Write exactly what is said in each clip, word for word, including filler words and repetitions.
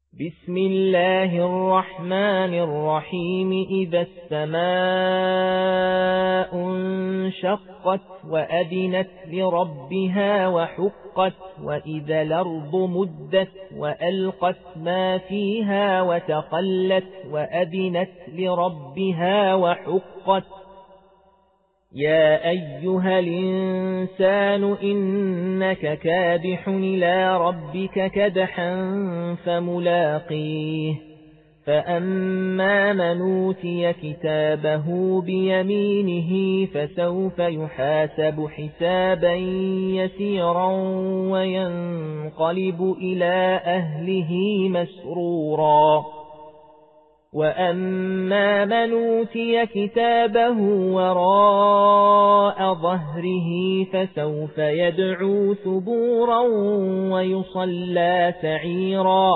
بسم الله الرحمن الرحيم إذا السماء انشقت وأذنت لربها وحقت وإذا الأرض مدت وألقت ما فيها وتخلت وأذنت لربها وحقت يا أيها الإنسان إنك كادح إلى ربك كدحا فملاقيه فأما من أوتي كتابه بيمينه فسوف يحاسب حسابا يسيرا وينقلب إلى أهله مسرورا وأما من أوتي كتابه وراء ظهره فسوف يدعو ثبورا ويصلى سعيرا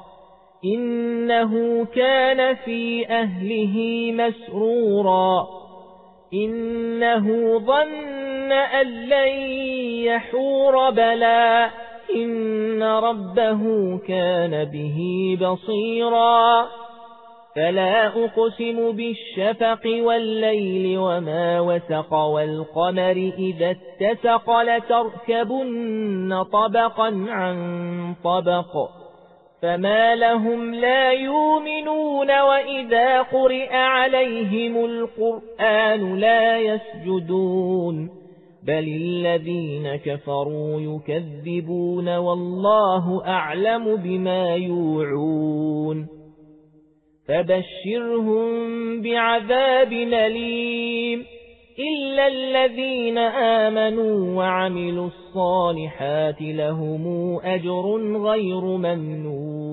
إنه كان في أهله مسرورا إنه ظن أن لن يحور بلى إن ربه كان به بصيرا فلا أقسم بالشفق والليل وما وسق والقمر إذا اتسق لتركبن طبقا عن طبق فما لهم لا يؤمنون وإذا قرئ عليهم القرآن لا يسجدون بل الذين كفروا يكذبون والله أعلم بما يوعون فبشرهم بعذاب أليم إلا الذين آمنوا وعملوا الصالحات لهم أجر غير ممنون